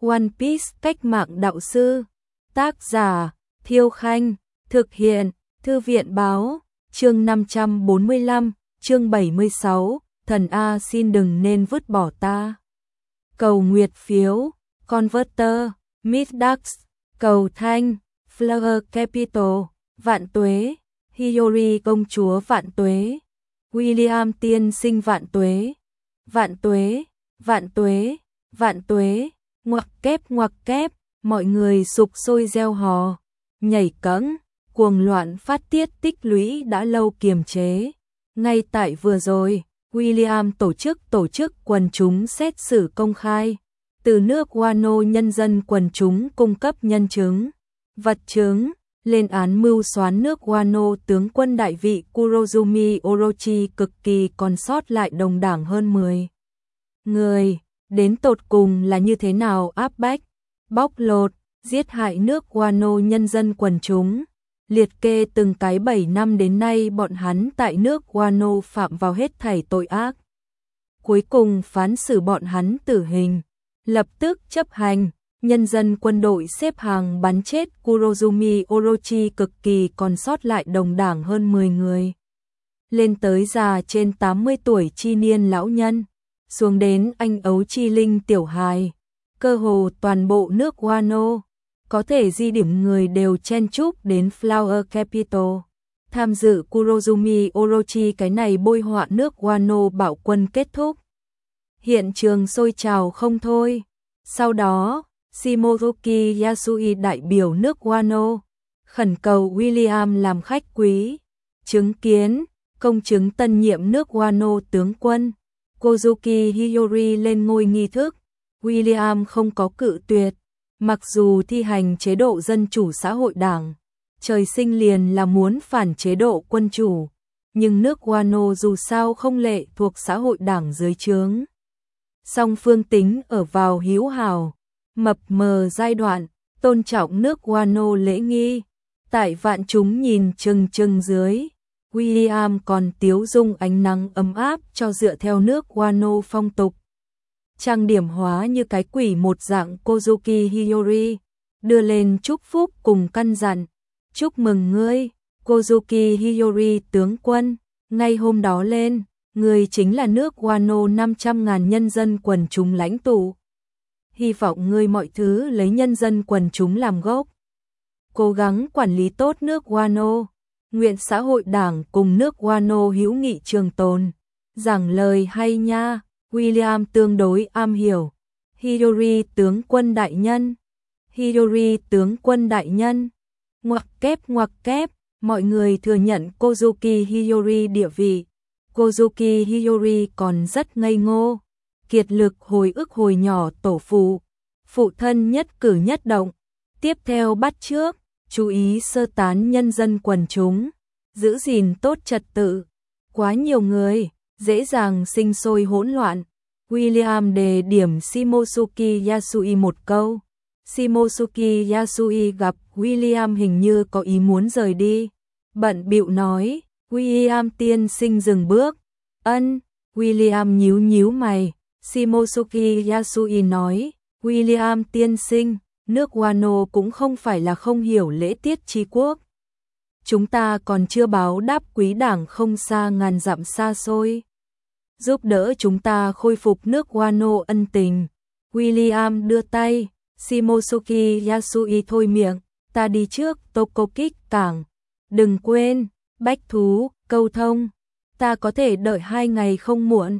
One Piece cách mạng đạo sư. Tác giả Thiêu Khanh. Thực hiện Thư viện Báo. Chương 545, chương 76. Thần A xin đừng nên vứt bỏ ta. Cầu nguyệt phiếu. Converter. Midax. Cầu thanh. Flower Capital. Vạn tuế. Hiyori công chúa vạn tuế. William tiên sinh vạn tuế. Vạn tuế. Vạn tuế. Vạn tuế. Ngoặc kép, mọi người sục sôi reo hò, nhảy cẫng, cuồng loạn phát tiết tích lũy đã lâu kiềm chế. Ngay tại vừa rồi, William tổ chức quần chúng xét xử công khai, từ nước Wano nhân dân quần chúng cung cấp nhân chứng, vật chứng, lên án mưu soán nước Wano tướng quân đại vị Kurozumi Orochi cực kỳ còn sót lại đồng đảng hơn 10 người. Đến tột cùng là như thế nào áp bách, bóc lột, giết hại nước Wano nhân dân quần chúng, liệt kê từng cái 7 năm đến nay bọn hắn tại nước Wano phạm vào hết thảy tội ác. Cuối cùng phán xử bọn hắn tử hình, lập tức chấp hành, nhân dân quân đội xếp hàng bắn chết Kurozumi Orochi cực kỳ còn sót lại đồng đảng hơn 10 người. Lên tới già trên 80 tuổi chi niên lão nhân, xuống đến anh ấu chi linh tiểu hài, cơ hồ toàn bộ nước Wano, có thể di điểm người đều chen chúc đến Flower Capital, tham dự Kurozumi Orochi cái này bôi họa nước Wano bạo quân kết thúc. Hiện trường sôi trào không thôi. Sau đó, Shimozuki Yasui đại biểu nước Wano, khẩn cầu William làm khách quý, chứng kiến, công chứng tân nhiệm nước Wano tướng quân Kozuki Hiyori lên ngôi nghi thức. William không có cự tuyệt, mặc dù thi hành chế độ dân chủ xã hội đảng, trời sinh liền là muốn phản chế độ quân chủ, nhưng nước Wano dù sao không lệ thuộc xã hội đảng dưới trướng. Song phương tính ở vào hữu hảo, mập mờ giai đoạn, tôn trọng nước Wano lễ nghi, tại vạn chúng nhìn chừng dưới. William còn tiếu dung ánh nắng ấm áp cho dựa theo nước Wano phong tục. Trang điểm hóa như cái quỷ một dạng Kozuki Hiyori, đưa lên chúc phúc cùng căn dặn. Chúc mừng ngươi, Kozuki Hiyori tướng quân, ngay hôm đó lên, ngươi chính là nước Wano 500.000 nhân dân quần chúng lãnh tụ. Hy vọng ngươi mọi thứ lấy nhân dân quần chúng làm gốc. Cố gắng quản lý tốt nước Wano. Nguyện xã hội đảng cùng nước Wano hữu nghị trường tồn. Giảng lời hay nha, William tương đối am hiểu. Hiyori tướng quân đại nhân. Hiyori tướng quân đại nhân. Ngoặc kép, mọi người thừa nhận Kozuki Hiyori địa vị. Kozuki Hiyori còn rất ngây ngô, kiệt lực hồi ức hồi nhỏ tổ phụ thân nhất cử nhất động. Tiếp theo bắt chước, chú ý sơ tán nhân dân quần chúng, giữ gìn tốt trật tự. Quá nhiều người, dễ dàng sinh sôi hỗn loạn. William đề điểm Shimozuki Yasui một câu. Shimozuki Yasui gặp William hình như có ý muốn rời đi, bận bịu nói, William tiên sinh dừng bước. Ân, William nhíu mày. Shimozuki Yasui nói, William tiên sinh, nước Wano cũng không phải là không hiểu lễ tiết tri quốc. Chúng ta còn chưa báo đáp quý đảng không xa ngàn dặm xa xôi, giúp đỡ chúng ta khôi phục nước Wano ân tình. William đưa tay, Shimozuki Yasui thôi miệng, ta đi trước Tokokik cảng. Đừng quên, bách thú, câu thông, ta có thể đợi 2 ngày không muộn.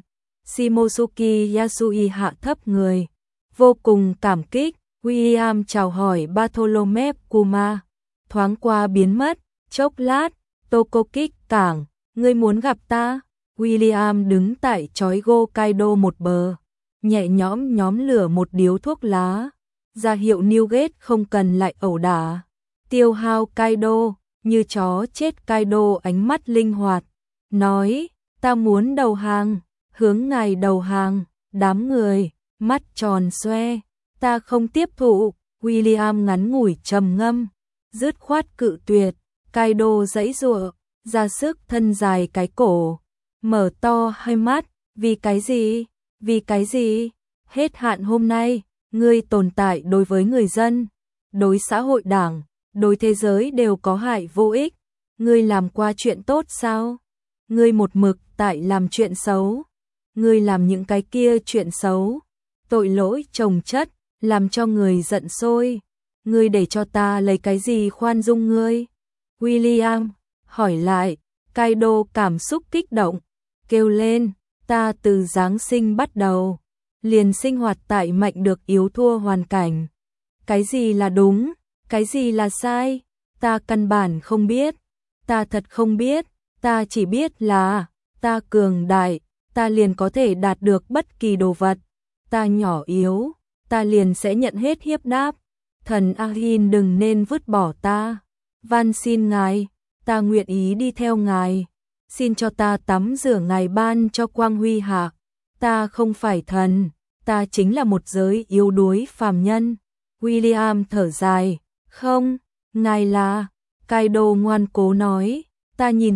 Shimozuki Yasui hạ thấp người, vô cùng cảm kích. William chào hỏi Bartholomew Kuma, thoáng qua biến mất, chốc lát, Tokokik cảng, ngươi muốn gặp ta? William đứng tại chói Gokaido một bờ, nhẹ nhõm nhóm lửa một điếu thuốc lá, ra hiệu Newgate không cần lại ẩu đả. Tiêu hao Kaido, như chó chết Kaido ánh mắt linh hoạt, nói, ta muốn đầu hàng, hướng ngài đầu hàng. Đám người, mắt tròn xoe, ta không tiếp thụ. William ngắn ngủi trầm ngâm, dứt khoát cự tuyệt. Kaido giãy giụa, ra sức thân dài cái cổ, mở to hai mắt, vì cái gì? Hết hạn hôm nay, Ngươi tồn tại đối với người dân, đối xã hội đảng, đối thế giới đều có hại vô ích. Ngươi làm qua chuyện tốt sao? Ngươi một mực tại làm chuyện xấu. Ngươi làm những cái kia chuyện xấu, tội lỗi chồng chất, làm cho người giận sôi. Ngươi để cho ta lấy cái gì khoan dung ngươi? William hỏi lại. Kaido cảm xúc kích động, kêu lên, ta từ Giáng sinh bắt đầu, liền sinh hoạt tại mạnh được yếu thua hoàn cảnh. Cái gì là đúng, cái gì là sai, ta căn bản không biết, ta thật không biết, ta chỉ biết là, ta cường đại, ta liền có thể đạt được bất kỳ đồ vật, ta nhỏ yếu, ta liền sẽ nhận hết hiếp đáp, thần Ahin đừng nên vứt bỏ ta, van xin ngài, ta nguyện ý đi theo ngài, xin cho ta tắm rửa ngài ban cho quang huy hạ, ta không phải thần, ta chính là một giới yếu đuối phàm nhân. William thở dài, không, ngài là, Kaido ngoan cố nói, ta nhìn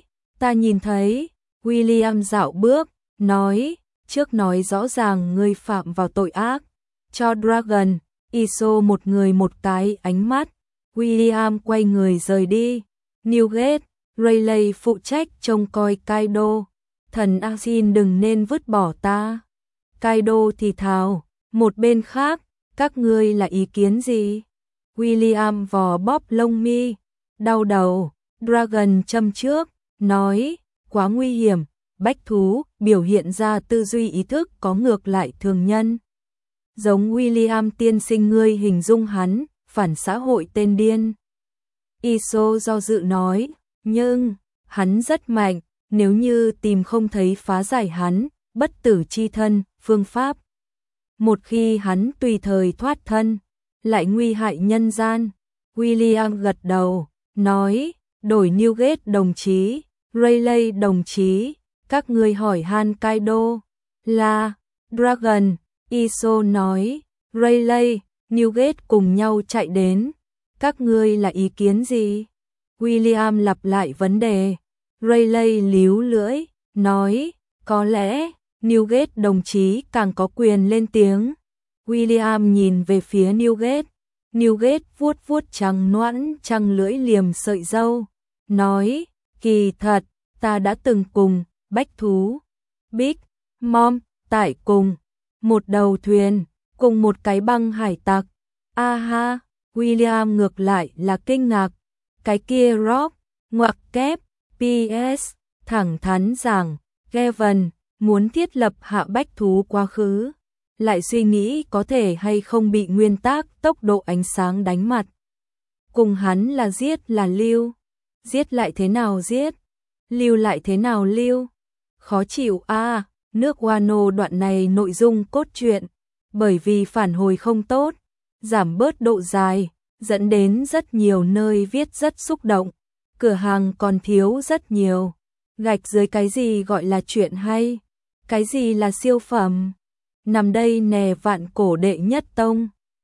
thấy, William dạo bước, nói, trước nói rõ ràng ngươi phạm vào tội ác, cho Dragon, Iso một người một cái ánh mắt, William quay người rời đi, Newgate, Rayleigh phụ trách trông coi Kaido, thần Asin đừng nên vứt bỏ ta, Kaido thì thào, một bên khác, các ngươi là ý kiến gì? William vò bóp lông mi, đau đầu, Dragon châm trước, nói, quá nguy hiểm, bách thú biểu hiện ra tư duy ý thức có ngược lại thường nhân. Giống William tiên sinh ngươi hình dung hắn, phản xã hội tên điên. Iso do dự nói, nhưng, hắn rất mạnh, nếu như tìm không thấy phá giải hắn, bất tử chi thân, phương pháp. Một khi hắn tùy thời thoát thân, lại nguy hại nhân gian. William gật đầu, nói, đổi Newgate đồng chí, Rayleigh đồng chí, các ngươi hỏi han Kaido, là, Dragon, Iso nói, Rayleigh, Newgate cùng nhau chạy đến, các ngươi là ý kiến gì? William lặp lại vấn đề, Rayleigh líu lưỡi, nói, có lẽ, Newgate đồng chí càng có quyền lên tiếng. William nhìn về phía Newgate. Newgate vuốt vuốt trắng nõn trăng lưỡi liềm sợi râu, nói, kỳ thật, ta đã từng cùng, bách thú, Big Mom, tại cùng, một đầu thuyền, cùng một cái băng hải tặc. Ha, William ngược lại là kinh ngạc, cái kia Rob, ngoặc kép, PS, thẳng thắn rằng, Gavin muốn thiết lập hạ bách thú quá khứ, lại suy nghĩ có thể hay không bị nguyên tắc tốc độ ánh sáng đánh mặt. Cùng hắn là giết là lưu, giết lại thế nào giết, lưu lại thế nào lưu. Khó chịu nước Wano đoạn này nội dung cốt truyện, bởi vì phản hồi không tốt, giảm bớt độ dài, dẫn đến rất nhiều nơi viết rất xúc động, cửa hàng còn thiếu rất nhiều. Gạch dưới cái gì gọi là chuyện hay, cái gì là siêu phẩm. Nằm đây nè vạn cổ đệ nhất tông.